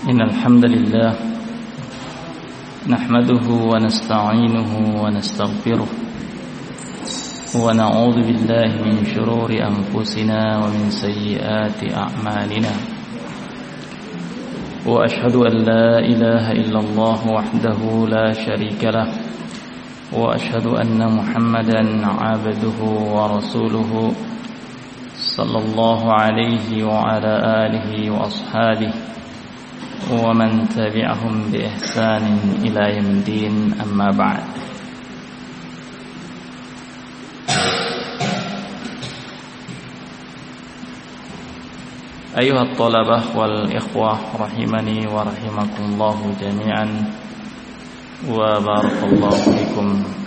إن الحمد لله نحمده ونستعينه ونستغفره ونعوذ بالله من شرور أنفسنا ومن سيئات أعمالنا وأشهد أن لا إله إلا الله وحده لا شريك له وأشهد أن محمدا عبده ورسوله صلى الله عليه وعلى آله وأصحابه ومن تبعهم بإحسان إلى يوم الدين أما بعد. أيها الطلبة والإخوة رحمني ورحمكم الله جميعا وبارك الله فيكم.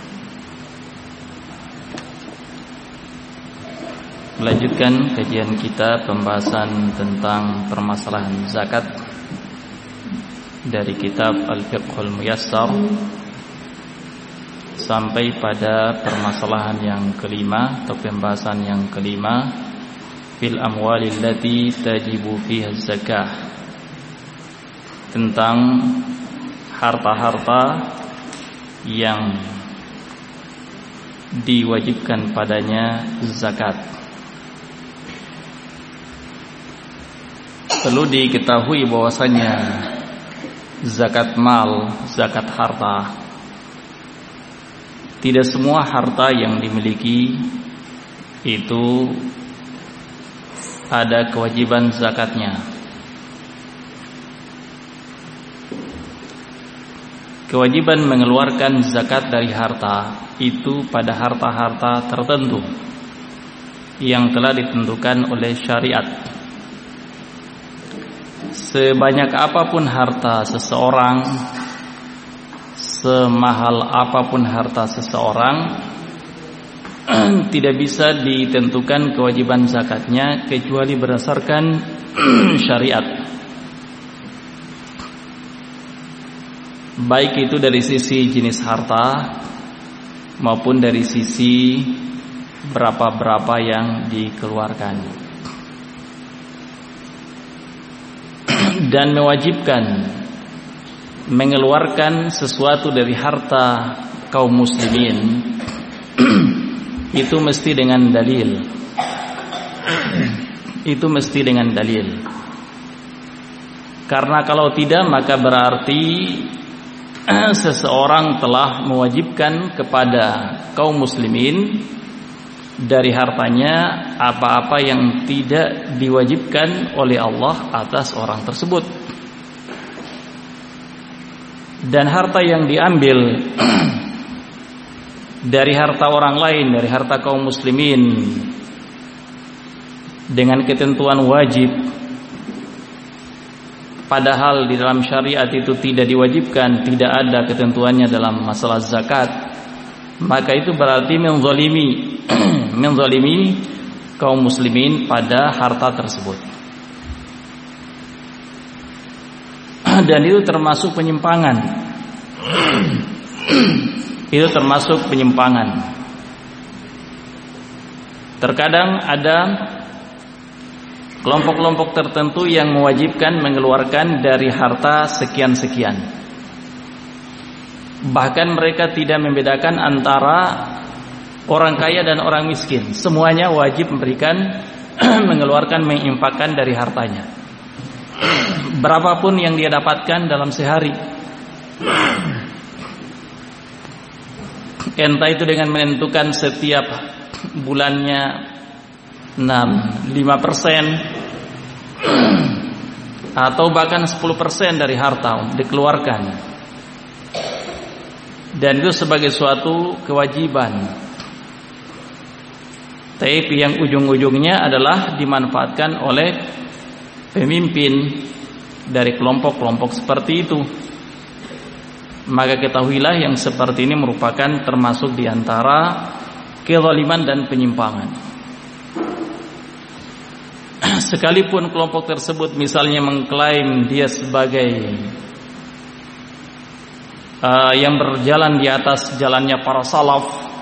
Melanjutkan kajian kita pembahasan tentang permasalahan zakat dari kitab Al-Fiqhul Muyassar sampai pada permasalahan yang kelima atau pembahasan yang kelima, fil amwalil lati tajibu fiha zakah, tentang harta-harta yang diwajibkan padanya zakat. Perlu diketahui bahwasanya zakat mal, zakat harta, tidak semua harta yang dimiliki itu ada kewajiban zakatnya. Kewajiban mengeluarkan zakat dari harta itu pada harta-harta tertentu yang telah ditentukan oleh syariat. Sebanyak apapun harta seseorang, semahal apapun harta seseorang, tidak bisa ditentukan kewajiban zakatnya kecuali berdasarkan syariat. Baik itu dari sisi jenis harta maupun dari sisi berapa-berapa yang dikeluarkan. Dan mewajibkan mengeluarkan sesuatu dari harta kaum muslimin itu mesti dengan dalil. Itu mesti dengan dalil. Karena kalau tidak maka berarti seseorang telah mewajibkan kepada kaum muslimin dari hartanya apa-apa yang tidak diwajibkan oleh Allah atas orang tersebut. Dan harta yang diambil dari harta orang lain, dari harta kaum muslimin dengan ketentuan wajib, padahal di dalam syariat itu tidak diwajibkan, tidak ada ketentuannya dalam masalah zakat, maka itu berarti menzalimi kaum muslimin pada harta tersebut. Dan itu termasuk penyimpangan. Itu termasuk penyimpangan. Terkadang ada kelompok-kelompok tertentu yang mewajibkan mengeluarkan dari harta sekian-sekian. Bahkan mereka tidak membedakan antara orang kaya dan orang miskin. Semuanya wajib memberikan, mengeluarkan, menginfakkan dari hartanya. Berapapun yang dia dapatkan dalam sehari. Entah itu dengan menentukan setiap bulannya 5% atau bahkan 10% dari harta dikeluarkan. Dan itu sebagai suatu kewajiban. Tapi yang ujung-ujungnya adalah dimanfaatkan oleh pemimpin dari kelompok-kelompok seperti itu. Maka ketahuilah yang seperti ini merupakan termasuk di antara kezaliman dan penyimpangan. Sekalipun kelompok tersebut misalnya mengklaim dia sebagai yang berjalan di atas jalannya para salaf,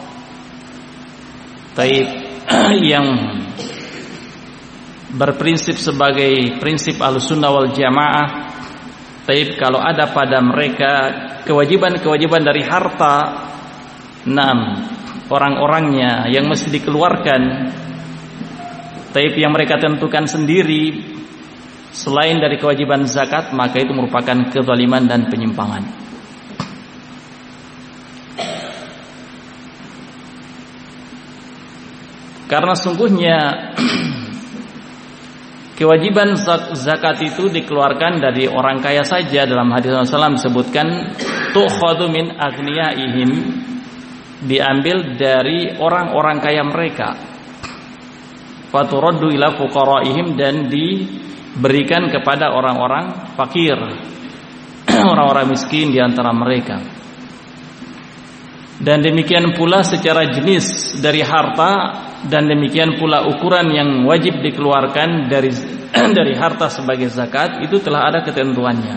yang berprinsip sebagai prinsip Ahlussunnah wal Jamaah, Tapi kalau ada pada mereka kewajiban-kewajiban dari harta, orang-orangnya yang mesti dikeluarkan, tapi yang mereka tentukan sendiri selain dari kewajiban zakat, maka itu merupakan kezaliman dan penyimpangan. Karena sungguhnya kewajiban zakat itu dikeluarkan dari orang kaya saja. Dalam hadis Rasulullah disebutkan tu'khadhu min aghniyaihim, diambil dari orang-orang kaya mereka, faturaddu ila fuqaraihim, dan diberikan kepada orang-orang fakir, orang-orang miskin di antara mereka. Dan demikian pula secara jenis dari harta, dan demikian pula ukuran yang wajib dikeluarkan dari harta sebagai zakat, itu telah ada ketentuannya.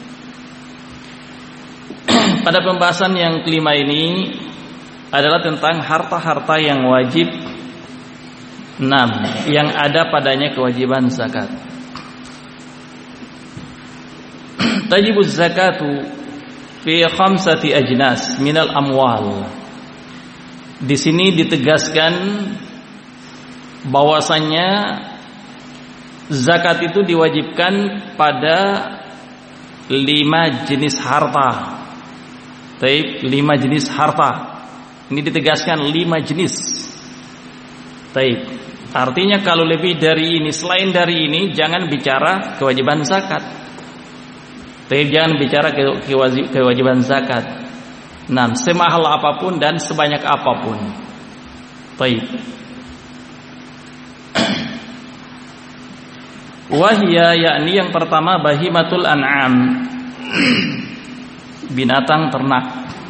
Pada pembahasan yang kelima ini adalah tentang harta-harta yang wajib, yang ada padanya kewajiban zakat. Tajibuz zakatu fi khamsati ajnas minal amwal. Di sini ditegaskan bahwasannya zakat itu diwajibkan pada 5 jenis harta. Taib, 5 jenis harta. Ini ditegaskan 5 jenis. Taib. Artinya kalau lebih dari ini, selain dari ini, jangan bicara kewajiban zakat. Taib, jangan bicara kewajiban zakat. Semahal apapun dan sebanyak apapun. Taib. Wahya, yakni yang pertama bahimatul an'am, binatang ternak.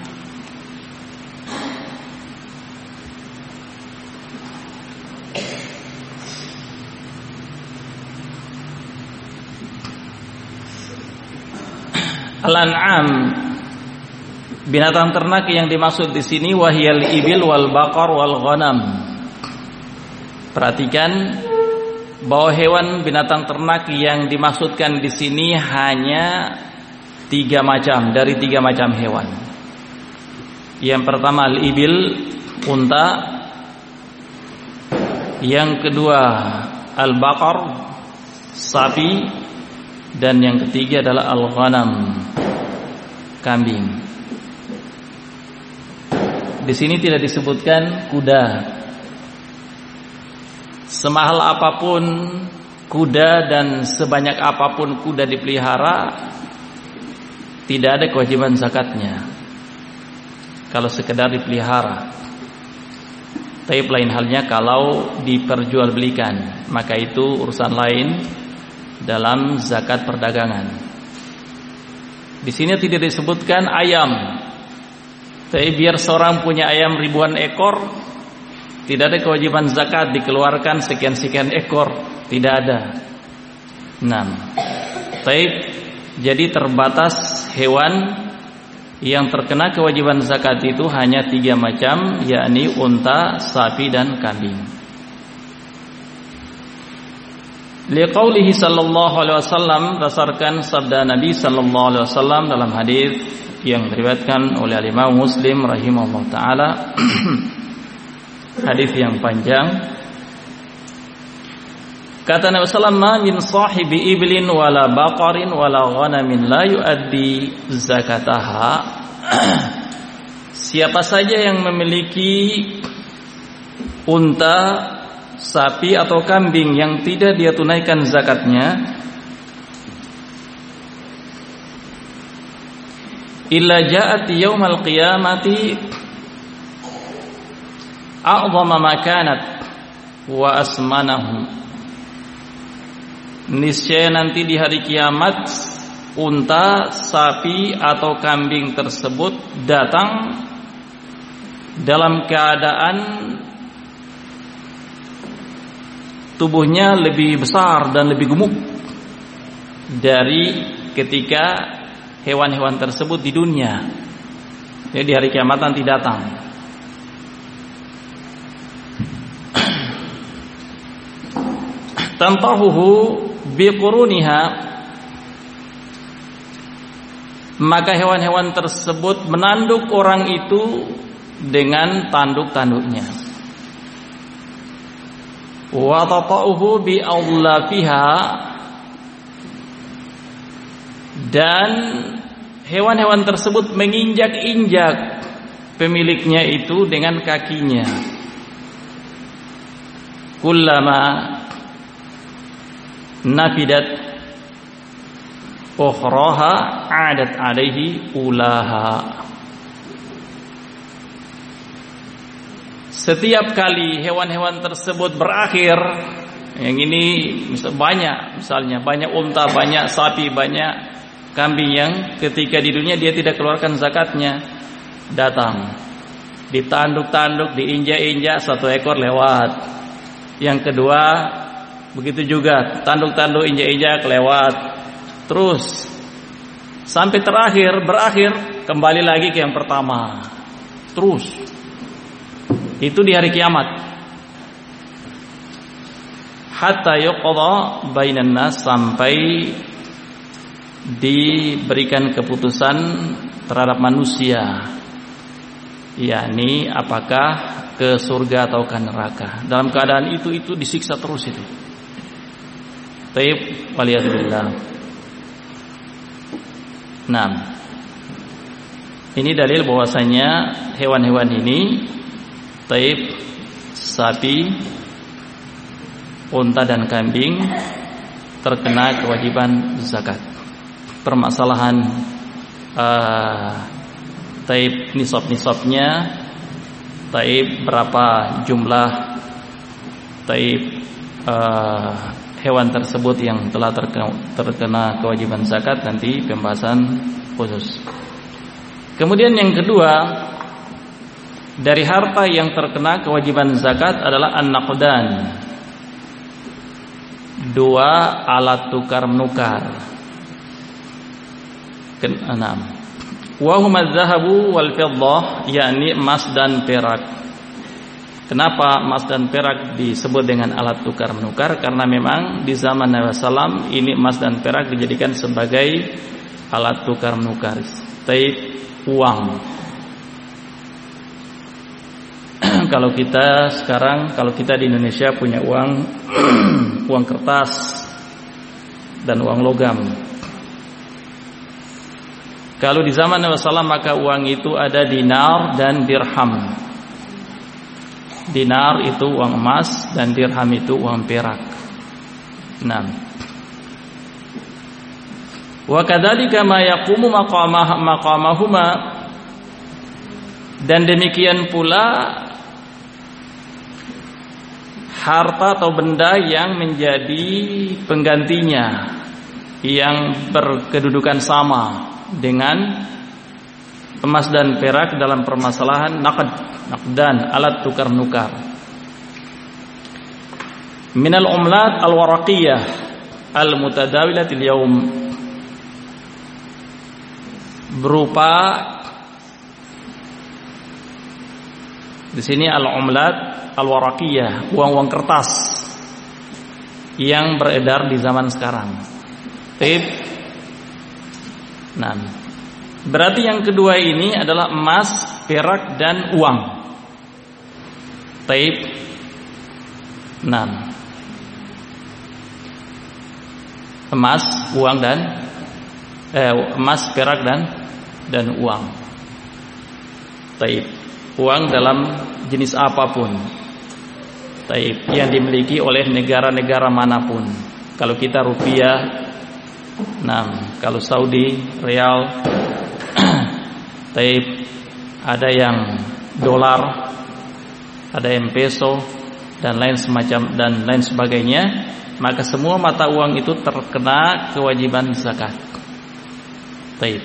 Al-an'am, binatang ternak yang dimaksud di sini wahyal ibil wal baqar wal ghanam. Perhatikan bahwa hewan binatang ternak yang dimaksudkan di sini hanya 3 macam, dari 3 macam hewan. Yang pertama al-ibil, unta. Yang kedua al-baqar, sapi. Dan yang ketiga adalah al-ghanam, kambing. Di sini tidak disebutkan kuda. Semahal apapun kuda dan sebanyak apapun kuda dipelihara, tidak ada kewajiban zakatnya kalau sekedar dipelihara. Tapi lain halnya kalau diperjualbelikan, maka itu urusan lain dalam zakat perdagangan. Di sini tidak disebutkan ayam. Tapi biar seorang punya ayam ribuan ekor, tidak ada kewajiban zakat dikeluarkan sekian-sekian ekor, tidak ada. Taib, jadi terbatas hewan yang terkena kewajiban zakat itu hanya 3 macam, yakni unta, sapi, dan kambing. Liqaulihi sallallahu alaihi wasallam, berdasarkan sabda Nabi sallallahu alaihi wasallam dalam hadis yang diriwayatkan oleh Imam Muslim rahimahullah taala. Hadis yang panjang. Kata Nabi sallallahu alaihi wasallam, min sahibi iblin wala baqarin wala ghanamin la yuaddi zakataha. Siapa saja yang memiliki unta, sapi atau kambing yang tidak dia tunaikan zakatnya, illa ja'at yaumal qiyamati a'dhama makanat wa asmanahu. Niscaya nanti di hari kiamat unta, sapi atau kambing tersebut datang dalam keadaan tubuhnya lebih besar dan lebih gemuk dari ketika hewan-hewan tersebut di dunia. Jadi di hari kiamat nanti datang. Tantahuhu biquruniha, maka hewan-hewan tersebut menanduk orang itu dengan tanduk-tanduknya. Wa tata'uhu bi awlafiha, dan hewan-hewan tersebut menginjak-injak pemiliknya itu dengan kakinya. Kullama nafidat ukhraha adat alaihi ulaha. Setiap kali hewan-hewan tersebut berakhir, yang ini misalnya banyak unta, banyak sapi, banyak kambing yang ketika di dunia dia tidak keluarkan zakatnya, datang ditanduk-tanduk, diinjak-injak, satu ekor lewat, yang kedua begitu juga, tanduk-tanduk, injak-injak, lewat, terus sampai berakhir kembali lagi ke yang pertama, terus. Itu di hari kiamat. Hatta yuqadha bainan nas, sampai diberikan keputusan terhadap manusia, yakni apakah ke surga atau ke neraka. Dalam keadaan itu disiksa terus itu. Taib waliyadzubillah. Nah, ini dalil bahwasanya hewan-hewan ini, taib, sapi, unta dan kambing, terkena kewajiban zakat. Permasalahan taib nisab-nisabnya, taib berapa jumlah taib hewan tersebut yang telah terkena kewajiban zakat, nanti pembahasan khusus. Kemudian yang kedua, dari harta yang terkena kewajiban zakat adalah an-naqdan, 2 alat tukar menukar. Keenam, wa huma adz-dzahabu wal fiddah, yakni emas dan perak. Kenapa emas dan perak disebut dengan alat tukar menukar? Karena memang di zaman Nabi sallam ini emas dan perak dijadikan sebagai alat tukar menukar, taib uang. Kalau kita di Indonesia punya uang uang kertas dan uang logam. Kalau di zaman Nabi sallam maka uang itu ada dinar dan dirham. Dinar itu uang emas dan dirham itu uang perak. Nah, wa kadzalika ma yaqumu maqamahuma, dan demikian pula harta atau benda yang menjadi penggantinya, yang berkedudukan sama dengan emas dan perak dalam permasalahan naqdan, alat tukar menukar. Minal umlat al-waraqiyah al-mutadawilatil yaum, berupa di sini al-umlat al-waraqiyah, uang-uang kertas yang beredar di zaman sekarang. Nah, berarti yang kedua ini adalah emas, perak dan uang. Taib. Nah, emas, uang dan emas, perak dan uang. Taib. Uang dalam jenis apapun. Taib, yang dimiliki oleh negara-negara manapun. Kalau kita rupiah, nah, kalau Saudi real, taib, ada yang dolar, ada yang peso dan lain sebagainya, maka semua mata uang itu terkena kewajiban zakat. Taib.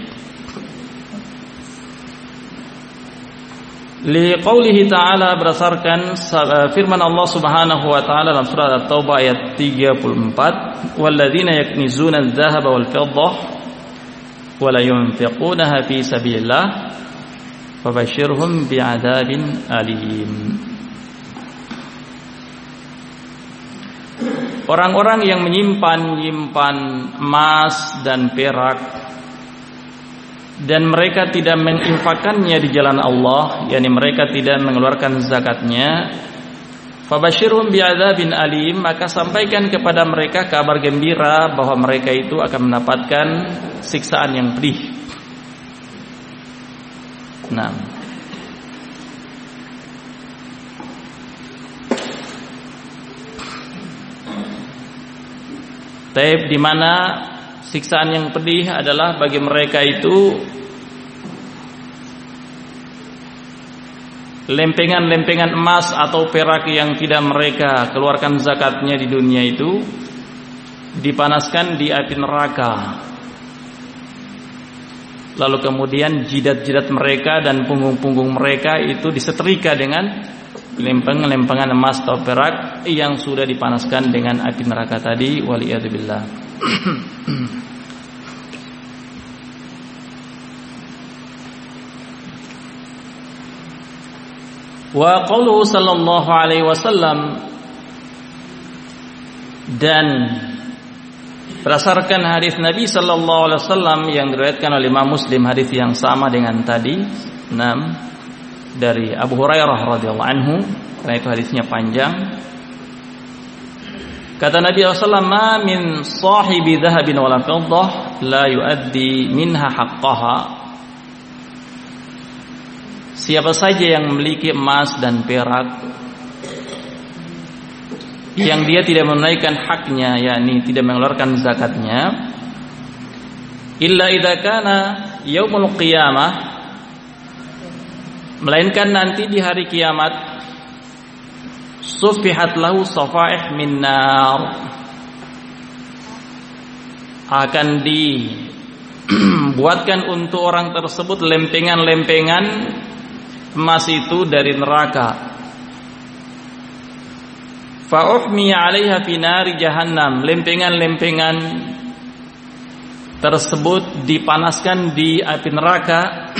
Liqaulihi ta'ala, berdasarkan firman Allah Subhanahu wa taala dalam surah At-Taubah ayat 34, walladzina yaknizuna adz-dzahaba wal fiddah wa la yunfiqunaha fi sabilillah fabashshirhum bi'adzabin alim. Orang-orang yang menyimpan emas dan perak dan mereka tidak menginfakkannya di jalan Allah, yakni mereka tidak mengeluarkan zakatnya, fabashirhum bi'adzabin alim, maka sampaikan kepada mereka kabar gembira bahwa mereka itu akan mendapatkan siksaan yang pedih. Nah, taib di mana siksaan yang pedih adalah bagi mereka itu lempengan-lempengan emas atau perak yang tidak mereka keluarkan zakatnya di dunia itu dipanaskan di api neraka. Lalu kemudian jidat-jidat mereka dan punggung-punggung mereka itu disetrika dengan lempengan-lempengan emas atau perak yang sudah dipanaskan dengan api neraka tadi. Waliyadzubillah. Wa qauluhu sallallahu alaihi wasallam, dan berdasarkan hadis Nabi sallallahu alaihi wasallam yang diriwayatkan oleh Imam Muslim, hadis yang sama dengan tadi, 6 dari Abu Hurairah radhiyallahu anhu, karena itu hadisnya panjang. Kata Nabi sallallahu alaihi wasallam, "Ma min sahibi dhahabin wala fiddah la yuaddi minha haqqaha." Siapa saja yang memiliki emas dan perak yang dia tidak menunaikan haknya, yakni tidak mengeluarkan zakatnya, illa idza kana yaumul qiyamah, melainkan nanti di hari kiamat, sufihat lahu safaih min nar, akan dibuatkan untuk orang tersebut lempengan-lempengan emas itu dari neraka. Fa uhmiya 'alaiha fi nari jahannam, lempengan-lempengan tersebut dipanaskan di api neraka.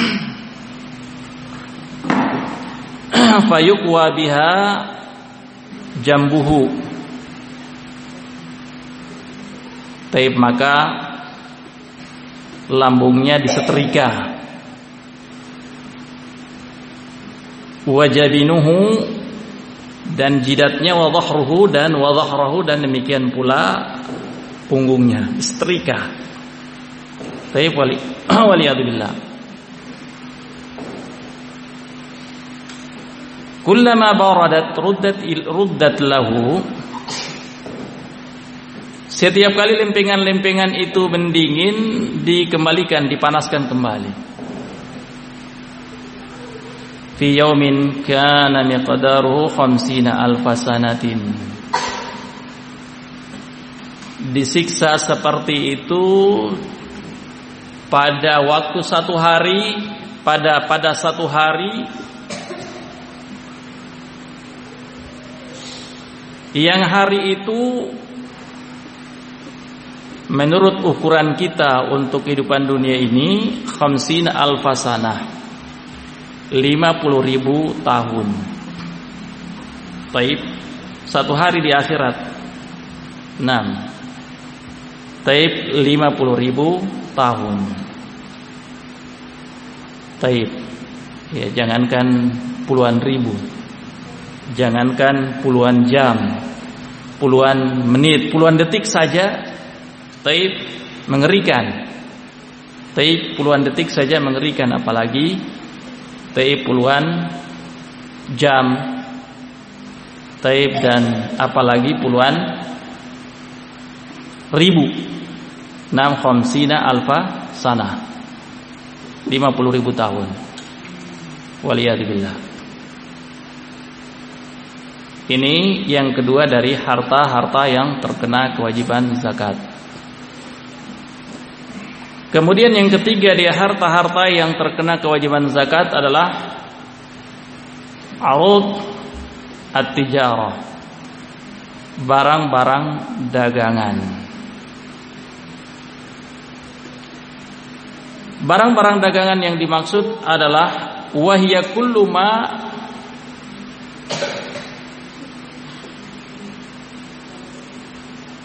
Fa yuqwa biha jambuhu, taib maka lambungnya disetrika. Wajabinuhu, dan jidatnya, wa dhahruhu, dan wa dhahrahu, dan demikian pula punggungnya disetrika. Taib waliyadzubillah. Kullama baradat ruddat lahu, setiap kali lempengan-lempengan itu mendingin, dikembalikan, dipanaskan kembali. Fi yaumin kana miqdaruhu 50,000 sanatin, disiksa seperti itu pada waktu satu hari, pada satu hari yang hari itu menurut ukuran kita untuk kehidupan dunia ini 50,000 sanah, 50.000 tahun. Taib, satu hari di akhirat 6. Taib, 50.000 tahun. Taib, ya, jangankan puluhan ribu, jangankan puluhan jam, puluhan menit, puluhan detik saja, taib, mengerikan. Taib, puluhan detik saja mengerikan, apalagi taib puluhan jam, taib, dan apalagi puluhan ribu. 50,000 sanah, 50.000 tahun. Waliyadzubillah. Ini yang kedua dari harta-harta yang terkena kewajiban zakat. Kemudian yang ketiga dari harta-harta yang terkena kewajiban zakat adalah arud at-tijarah, barang-barang dagangan. Barang-barang dagangan yang dimaksud adalah wahya kullu ma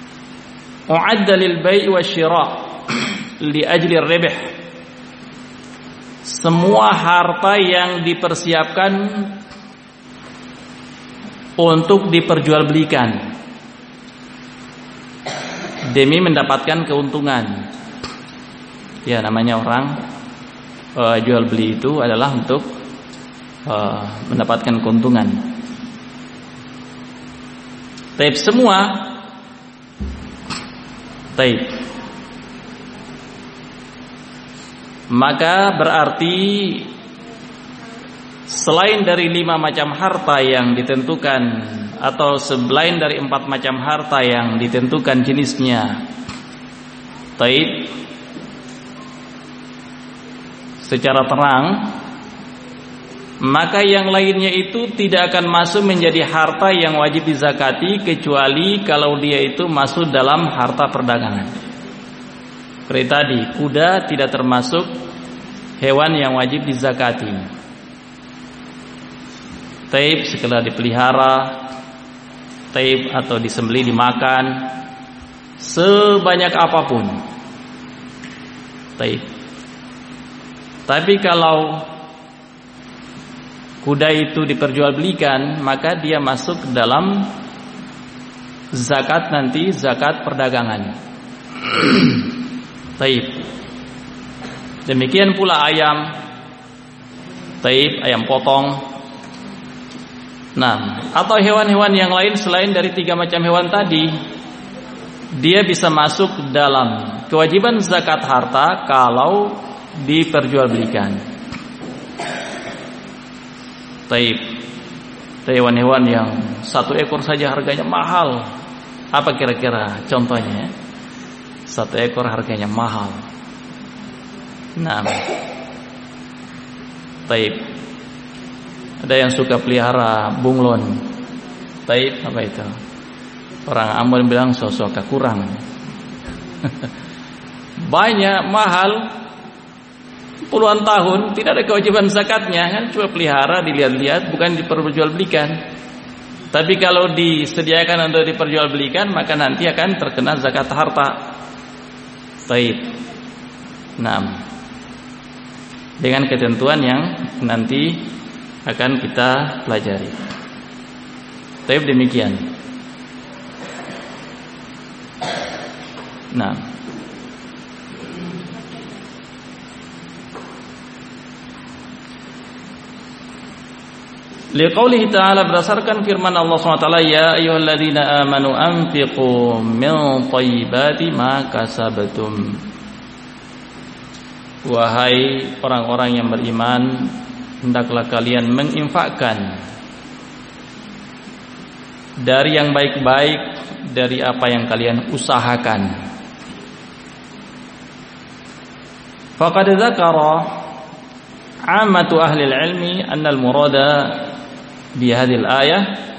u'adda lil bai' wa syira' li ajli ar-ribh, semua harta yang dipersiapkan untuk diperjualbelikan demi mendapatkan keuntungan. Ya, namanya orang jual beli itu adalah untuk mendapatkan keuntungan. Taib semua, taib. Maka berarti selain dari 5 macam harta yang ditentukan, atau selain dari 4 macam harta yang ditentukan jenisnya, taib, secara terang, maka yang lainnya itu tidak akan masuk menjadi harta yang wajib dizakati kecuali kalau dia itu masuk dalam harta perdagangan. Seperti tadi, kuda tidak termasuk hewan yang wajib dizakati. Taib sekedar dipelihara, taib atau disembelih dimakan, sebanyak apapun, taib. Tapi kalau kuda itu diperjualbelikan, maka dia masuk dalam zakat nanti, zakat perdagangan. Taib. Demikian pula ayam, taib, ayam potong. Nah, atau hewan-hewan yang lain selain dari 3 macam hewan tadi, dia bisa masuk dalam kewajiban zakat harta kalau diperjualbelikan. Taib. Hewan-hewan yang 1 ekor saja harganya mahal. Apa kira-kira contohnya? 1 ekor harganya mahal. Nah, taib. Ada yang suka pelihara bunglon. Taib apa itu? Orang Ambon bilang sosok kurang. Banyak, mahal, puluhan tahun tidak ada kewajiban zakatnya, kan cuma pelihara, dilihat-lihat, bukan diperjualbelikan. Tapi kalau disediakan untuk diperjualbelikan, maka nanti akan terkena zakat harta. Taib. Nah, dengan ketentuan yang nanti akan kita pelajari. Taib demikian. Nah, liqaulihi ta'ala, berdasarkan firman Allah SWT, ya ayyuhalladzina amanu anfiqu min thayyibati ma kasabtum. Wahai orang-orang yang beriman, hendaklah kalian menginfakkan dari yang baik-baik, dari apa yang kalian usahakan. Faqad dzakara 'ammatu ahli al-'ilmi anna al-murada bi hadhihi al-ayah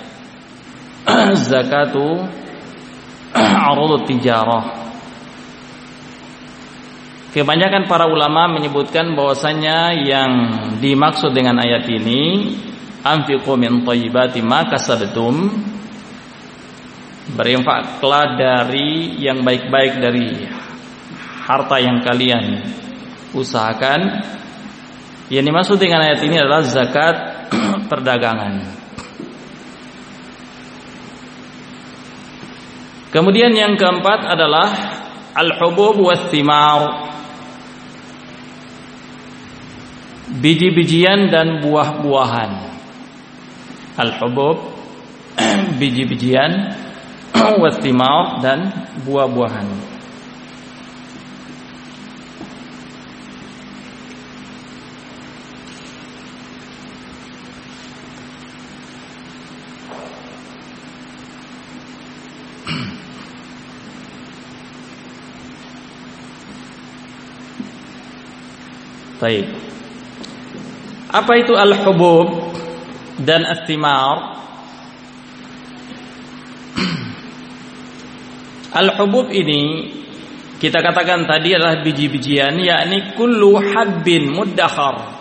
zakatu 'urud tijarah. Kebanyakan para ulama menyebutkan bahwasanya yang dimaksud dengan ayat ini, anfiqu min thayyibati ma kasabtum, berinfaklah dari yang baik-baik dari harta yang kalian usahakan. Yang dimaksud dengan ayat ini adalah zakat perdagangan. Kemudian yang keempat adalah al-hubub was-thimar, biji-bijian dan buah-buahan. Al-hubub, biji-bijian, was-thimar, dan buah-buahan. Baik. Apa itu al-hubub dan as-thimar? Al-hubub ini kita katakan tadi adalah biji-bijian, yakni kullu habbin muddakhar.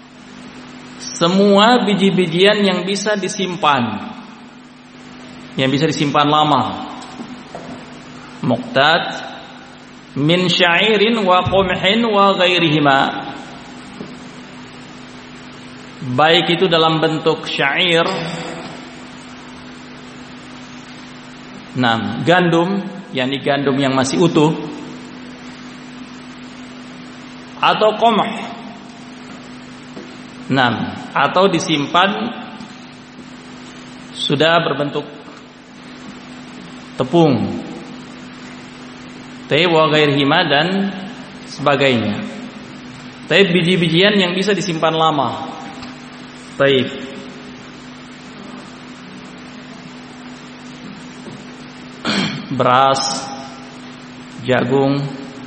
Semua biji-bijian yang bisa disimpan, yang bisa disimpan lama. Muqtat min sya'irin wa qumhin wa ghairihima. baik itu dalam bentuk syair, gandum, yakni gandum yang masih utuh, atau qamh, atau disimpan sudah berbentuk tepung, wa ghairihima dan sebagainya. Biji-bijian yang bisa disimpan lama. Beras, jagung,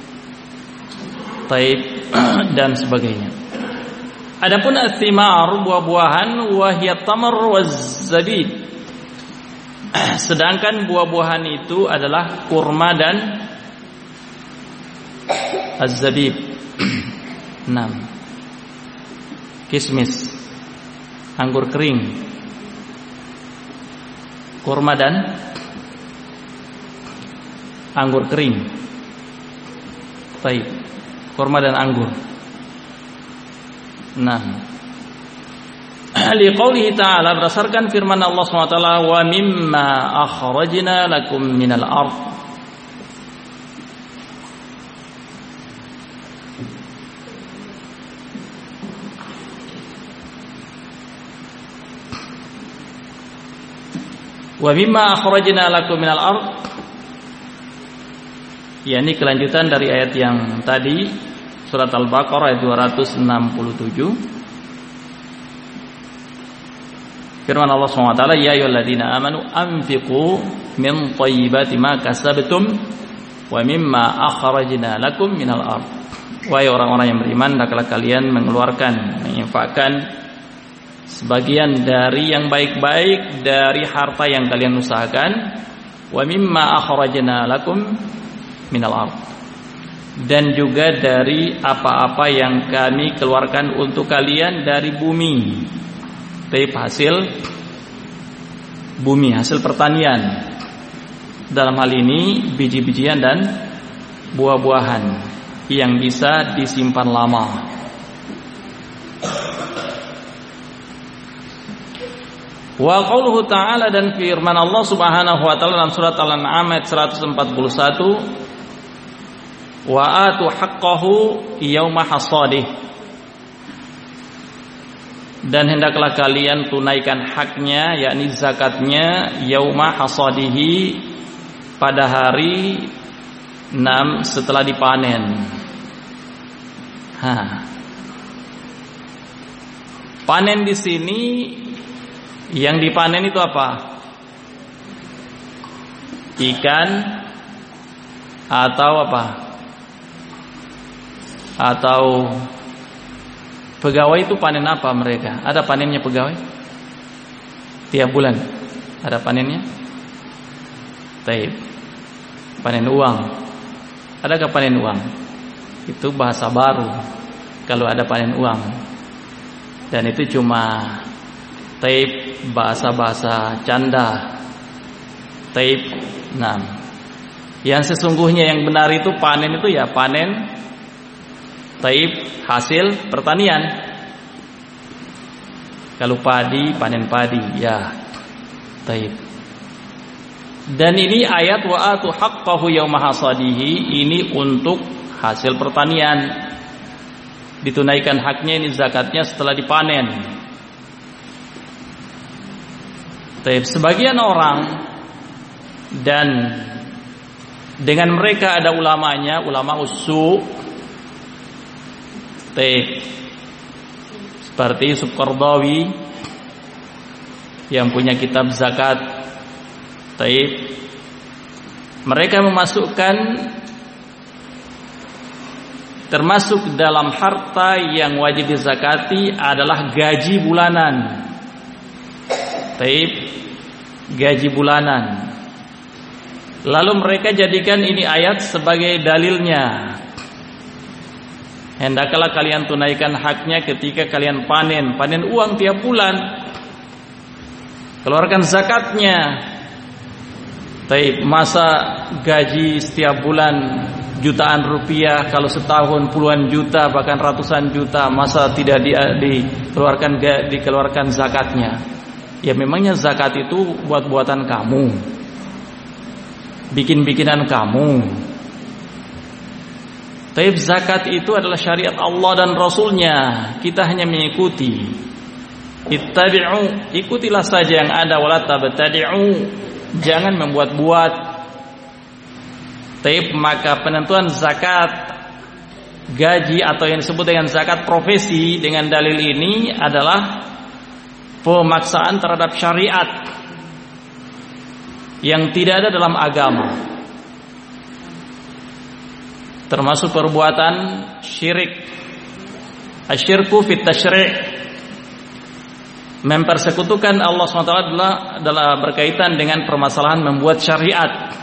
dan sebagainya. Adapun athimar, buah-buahan, wahiyat tamar waz-zabib. Sedangkan buah-buahan itu adalah kurma dan az-zabib. 6. Kismis, anggur kering, kurma dan anggur kering. Kurma dan anggur. Liqaulihi ta'ala, berdasarkan firman Allah SWT, wa mimma akhrajna lakum minal ardh. Wa mimma akhrajna lakum minal ardh, yakni kelanjutan dari ayat yang tadi, surat Al-Baqarah ayat 267. Firman Allah SWT, ya ayyuhalladzina amanu anfiqu min thayyibati ma kasabtum wa mimma akhrajna lakum minal ardh. Wahai orang-orang yang beriman, hendaklah kalian menginfakkan sebagian dari yang baik-baik dari harta yang kalian usahakan, wa mimma akhrajna lakum minal ardh, dan juga dari apa-apa yang kami keluarkan untuk kalian dari bumi. Hasil bumi, hasil pertanian. Dalam hal ini biji-bijian dan buah-buahan yang bisa disimpan lama. Wa qauluhu ta'ala, dan firman Allah Subhanahu wa taala dalam surat Al-An'am ayat 141, wa atu haqqahu yauma hasadih, dan hendaklah kalian tunaikan haknya, yakni zakatnya, yauma hasadihi, pada hari 6 setelah dipanen. Panen di sini, yang dipanen itu apa? Ikan atau apa? Atau pegawai itu panen apa mereka? Ada panennya pegawai? Tiap bulan ada panennya? Panen uang. Adakah panen uang? Itu bahasa baru kalau ada panen uang. Dan itu cuma bahasa-bahasa canda. Yang sesungguhnya yang benar itu panen itu ya panen hasil pertanian. Kalau padi, panen padi, ya. Dan ini ayat wa atu haqqahu yauma hasadihi, ini untuk hasil pertanian. Ditunaikan haknya, ini zakatnya setelah dipanen. Sebagian orang, dan dengan mereka ada ulamanya, ulama usu, seperti Yusuf Qardawi yang punya kitab zakat. Mereka memasukkan termasuk dalam harta yang wajib dizakati adalah gaji bulanan. Gaji bulanan. Lalu mereka jadikan ini ayat sebagai dalilnya. Hendaklah kalian tunaikan haknya ketika kalian panen uang tiap bulan. Keluarkan zakatnya. Masa gaji setiap bulan jutaan rupiah, kalau setahun puluhan juta bahkan ratusan juta, masa tidak dikeluarkan zakatnya? Ya memangnya zakat itu buat-buatan kamu, bikin-bikinan kamu. Tapi zakat itu adalah syariat Allah dan Rasulnya, kita hanya mengikuti. Ittabi'u, ikutilah saja yang ada, wala tabtadi'u, jangan membuat-buat. Tapi maka penentuan zakat gaji atau yang disebut dengan zakat profesi dengan dalil ini adalah pemaksaan terhadap syariat yang tidak ada dalam agama, termasuk perbuatan syirik. Asyirku fit tasyri', mempersekutukan Allah SWT adalah berkaitan dengan permasalahan membuat syariat.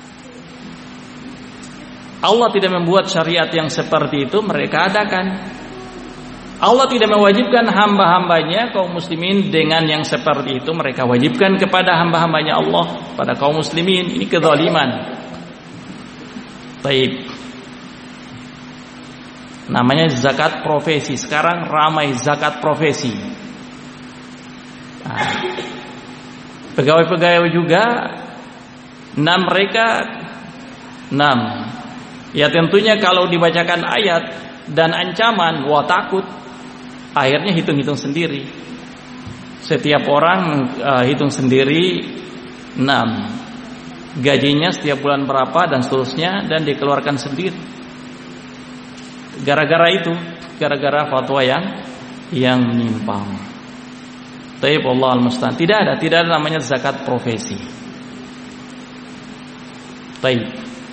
Allah tidak membuat syariat yang seperti itu, mereka adakan. Allah tidak mewajibkan hamba-hambanya kaum muslimin dengan yang seperti itu, mereka wajibkan kepada hamba-hambanya Allah, pada kaum muslimin. Ini kezaliman. Baik. Namanya zakat profesi. Sekarang ramai zakat profesi. Nah, pegawai-pegawai juga, mereka ya tentunya kalau dibacakan ayat dan ancaman, wah takut. Akhirnya hitung-hitung sendiri. Setiap orang hitung sendiri, gajinya setiap bulan berapa dan seterusnya, dan dikeluarkan sendiri. Gara-gara itu, gara-gara fatwa yang menyimpang. Taib Allah al-musta'an. Tidak ada namanya zakat profesi. Taib.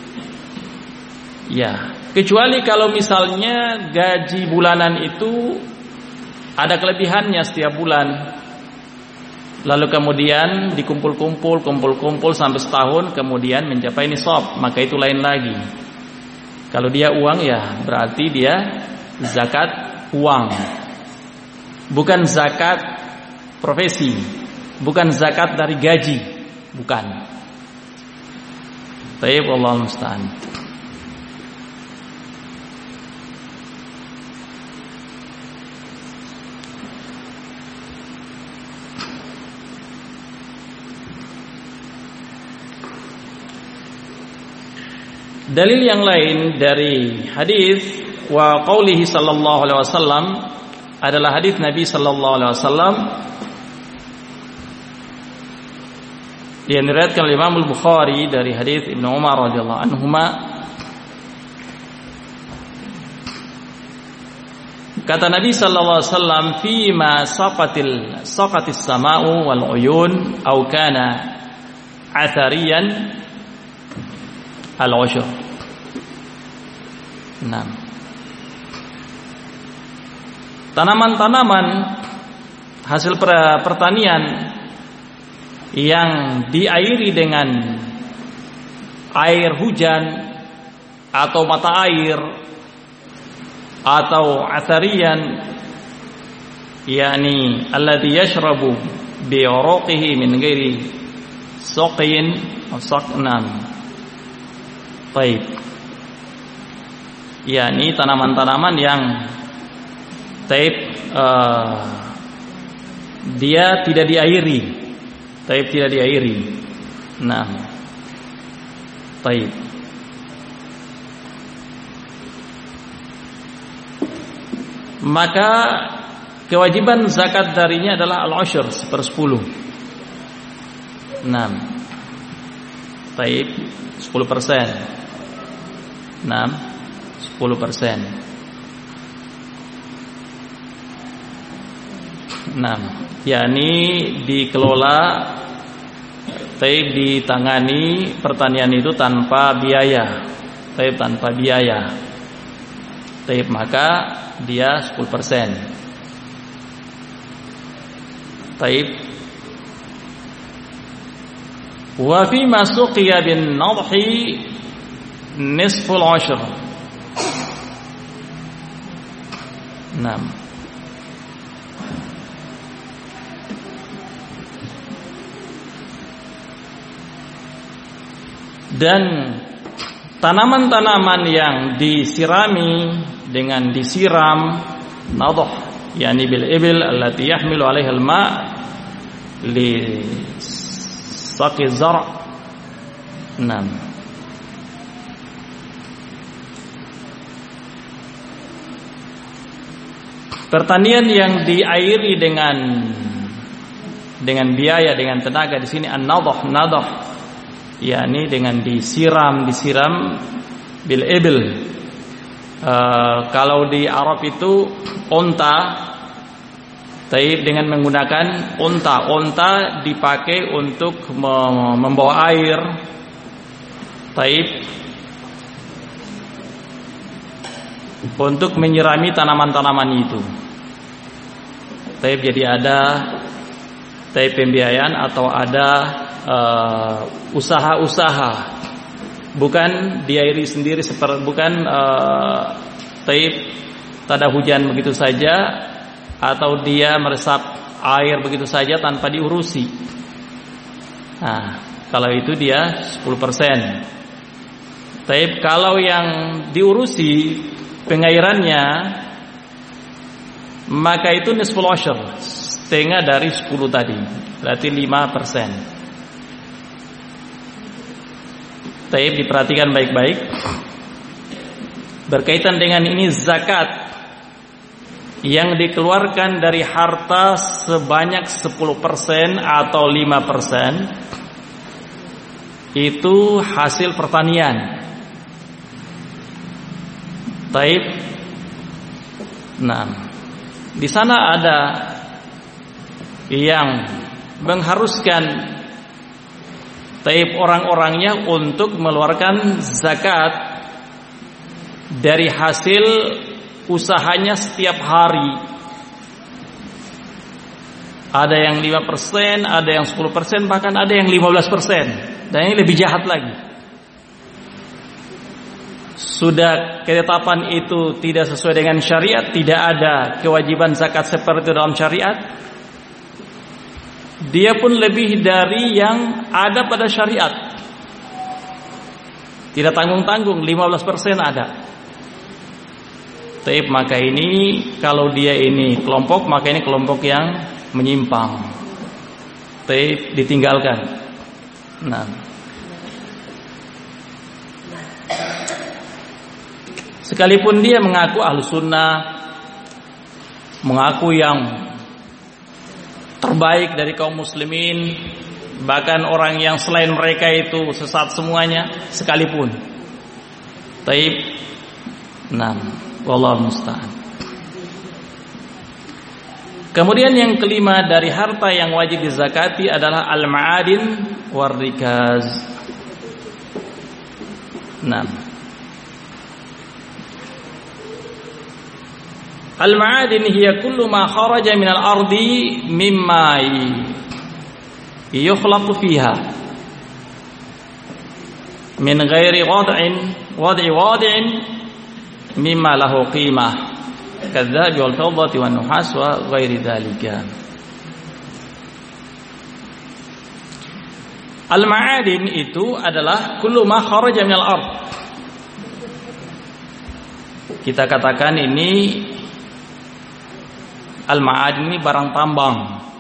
Ya, kecuali kalau misalnya gaji bulanan itu ada kelebihannya setiap bulan, lalu kemudian kumpul-kumpul sampai setahun, kemudian mencapai nisab, maka itu lain lagi. Kalau dia uang, ya berarti dia zakat uang, bukan zakat profesi, bukan zakat dari gaji, bukan. Taib Allah musta'an. Dalil yang lain dari hadis wa qaulihi sallallahu alaihi wasallam adalah hadis Nabi sallallahu alaihi wasallam yang diriwayatkan oleh Imam Al-Bukhari dari hadis Ibnu Umar radhiyallahu anhuma. Kata Nabi sallallahu alaihi wasallam, "Fi ma saqatis sama'u wal uyun aw kana athariyan al-ushr." Tanaman-tanaman hasil pertanian yang diairi dengan air hujan atau mata air atau atharian, yakni alladhi yashrabu bi uruqihi min ghairi saqin aw saqnan. Baik. Yakni tanaman-tanaman yang dia tidak diairi. Tidak diairi. Baik. Maka kewajiban zakat darinya adalah al-ushr, 1/10. Baik, 10%. 10%. Yakni dikelola, ditangani pertanian itu tanpa biaya. Tanpa biaya. Maka dia 10%. Wa fi ma suqiya bin nadhi nisful ushr. Dan tanaman-tanaman yang disirami dengan disiram nadhah, yakni bil ibil allati yahmilu 'alaiha al-ma' li saqi zar'. Pertanian yang diairi dengan biaya, dengan tenaga, di sini an-nadhah, yakni dengan disiram bil ibil. Kalau di Arab itu onta, taib, dengan menggunakan onta dipakai untuk membawa air, taib, untuk menyirami tanaman-tanaman itu. Taib, jadi ada taib pembiayaan atau ada usaha-usaha, bukan diairi sendiri, bukan taib tada hujan begitu saja, atau dia meresap air begitu saja tanpa diurusi. Nah, kalau itu dia 10%. Taib, kalau yang diurusi pengairannya, maka itu nisful ushr, setengah dari 10 tadi, berarti 5%. Taib, diperhatikan baik-baik. Berkaitan dengan ini, zakat yang dikeluarkan dari harta sebanyak 10% atau 5% itu hasil pertanian. Taib. Nah, di sana ada yang mengharuskan taib orang-orangnya untuk mengeluarkan zakat dari hasil usahanya setiap hari. Ada yang 5%, ada yang 10%, bahkan ada yang 15%. Dan ini lebih jahat lagi. Sudah ketetapan itu tidak sesuai dengan syariat, tidak ada kewajiban zakat seperti itu dalam syariat. Dia pun lebih dari yang ada pada syariat. Tidak tanggung-tanggung, 15% ada. Taib, maka ini kalau dia ini kelompok, maka ini kelompok yang menyimpang. Taib, ditinggalkan. Nah, sekalipun dia mengaku ahlu sunnah, mengaku yang terbaik dari kaum muslimin, bahkan orang yang selain mereka itu sesat semuanya, sekalipun. Taib. Nah, wallahu musta'an. Kemudian yang kelima dari harta yang wajib dizakati adalah al-ma'adin war-rikaz. Nah, al-ma'adin hiya kullu ma kharaja min al-ardi mimma yukhlaqu fiha min ghairi wad'in mimma lahu qimah kadzabi wal fiddati wan nuhas wa ghairi dzalika. Al-ma'adin itu adalah kullu ma kharaja min al-ard. Kita katakan ini al-ma'adin ini barang tambang.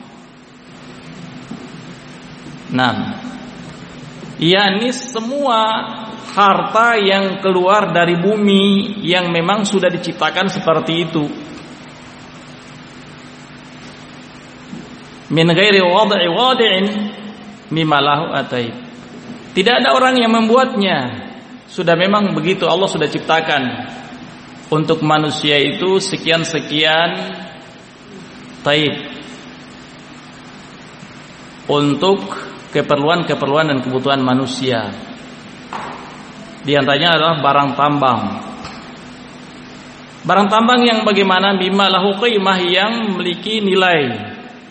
Nah, yakni semua harta yang keluar dari bumi yang memang sudah diciptakan seperti itu. Min ghairi wad'in mimma lahu ataib. Tidak ada orang yang membuatnya. Sudah memang begitu, Allah sudah ciptakan untuk manusia itu sekian-sekian taib untuk keperluan dan kebutuhan manusia. Di antaranya adalah barang tambang. Barang tambang yang bagaimana? Bima lahu qimah, yang memiliki nilai.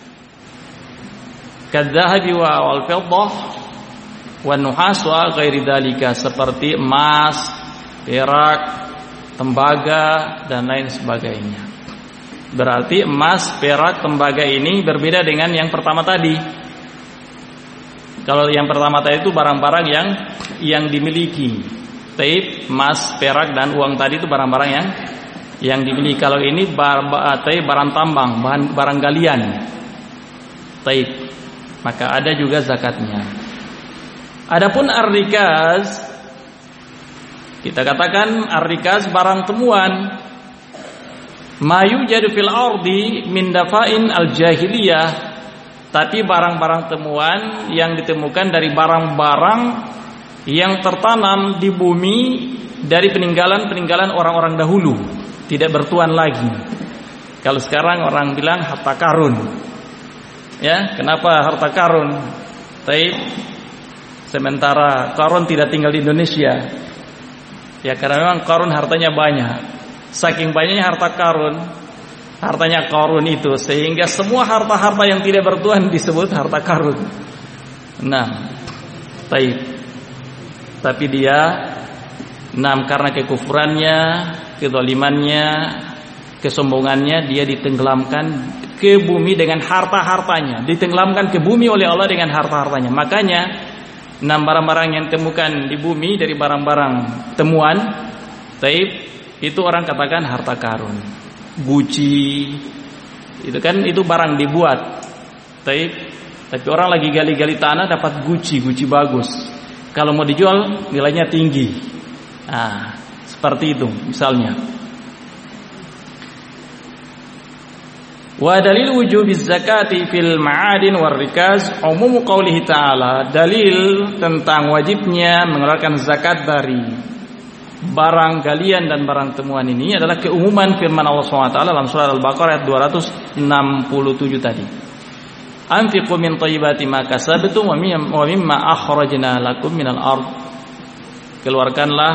Kadzahabi wal fiddah wan nuhas wa ghairi dzalika, seperti emas, perak, tembaga dan lain sebagainya. Berarti emas, perak, tembaga ini berbeda dengan yang pertama tadi. Kalau yang pertama tadi itu barang-barang yang dimiliki. taib, emas, perak dan uang tadi itu barang-barang yang dimiliki. Kalau ini barang tambang, barang galian, taib, maka ada juga zakatnya. Adapun ar-rikaz, kita katakan ar-rikaz barang temuan, ma yujadu fil ardi min dafa'in al-jahiliyah, tapi barang-barang temuan yang ditemukan dari barang-barang yang tertanam di bumi dari peninggalan-peninggalan orang-orang dahulu, tidak bertuan lagi. Kalau sekarang orang bilang harta karun. Ya, kenapa harta karun? Taib, sementara karun tidak tinggal di Indonesia. Ya, karena memang karun hartanya banyak. Saking banyaknya harta karun, hartanya karun itu, sehingga semua harta-harta yang tidak bertuan disebut harta karun. Nah, taib. Tapi dia karena kekufurannya, kezalimannya, kesombongannya, dia ditenggelamkan ke bumi dengan harta-hartanya, ditenggelamkan ke bumi oleh Allah dengan harta-hartanya. Makanya barang-barang yang ditemukan di bumi dari barang-barang temuan, taib, itu orang katakan harta karun. Gucci, itu kan itu barang dibuat, taib, tapi orang lagi gali-gali tanah dapat Gucci bagus. Kalau mau dijual nilainya tinggi. Nah, seperti itu misalnya. Wa dalil wujubiz zakati fil ma'adin war rikaz umum qaulihi ta'ala, dalil tentang wajibnya mengeluarkan zakat dari barang galian dan barang temuan ini adalah keumuman firman Allah SWT dalam surah Al-Baqarah ayat 267 tadi. Anfiqu min thayyibati ma kasabtum wa mimma akhrajna lakum minal ard. Keluarkanlah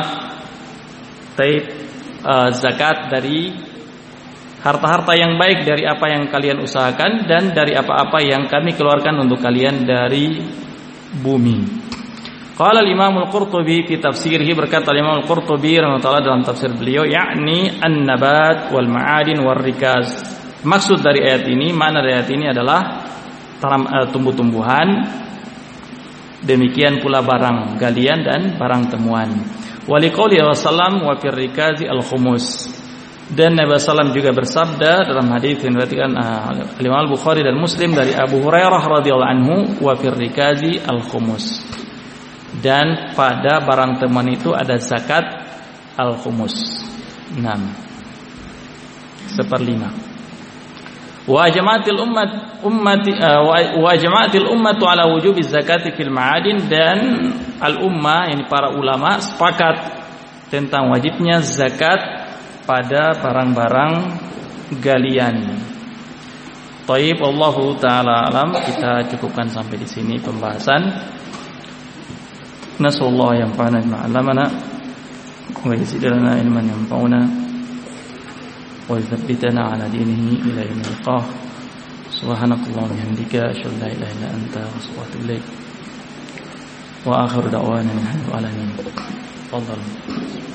zakat dari harta-harta yang baik dari apa yang kalian usahakan dan dari apa-apa yang kami keluarkan untuk kalian dari bumi. Qala al-Imam al-Qurtubi fi tafsirih, berkata Imam al-Qurtubi rahimahullah dalam tafsir beliau, yakni an-nabat wal ma'adin war rikaz. Maksud dari ayat ini, makna dari ayat ini adalah tumbuh-tumbuhan, demikian pula barang galian dan barang temuan. Wa liqouli wasallam wa fir rikazi al-khumus. Dan Nabi SAW juga bersabda dalam hadis yang diriwayatkan Imam Al-Bukhari dan Muslim dari Abu Hurairah radhiyallahu anhu, wa fir rikazi al-khumus. Dan pada barang temuan itu ada zakat al-khumus, 6/5. Wa jama'atil ummatu ala wujubi zakati fil ma'adin, dan al-ummah, yani para ulama, sepakat tentang wajibnya zakat pada barang-barang galian. Taib, Allahu taala alam. Kita cukupkan sampai di sini pembahasan. Nasallahu yanfa'ana bima 'allamana wa yazidna ilman yanfa'una wa yuthabbitana 'ala dinihi ila yaumil qiyamah. Subhanakallahumma wa bihamdika asyhadu an la ilaha illa anta astaghfiruka wa atubu ilaik. Wa akhiru da'wana alhamdulillahi rabbil alamin. Tafadhal.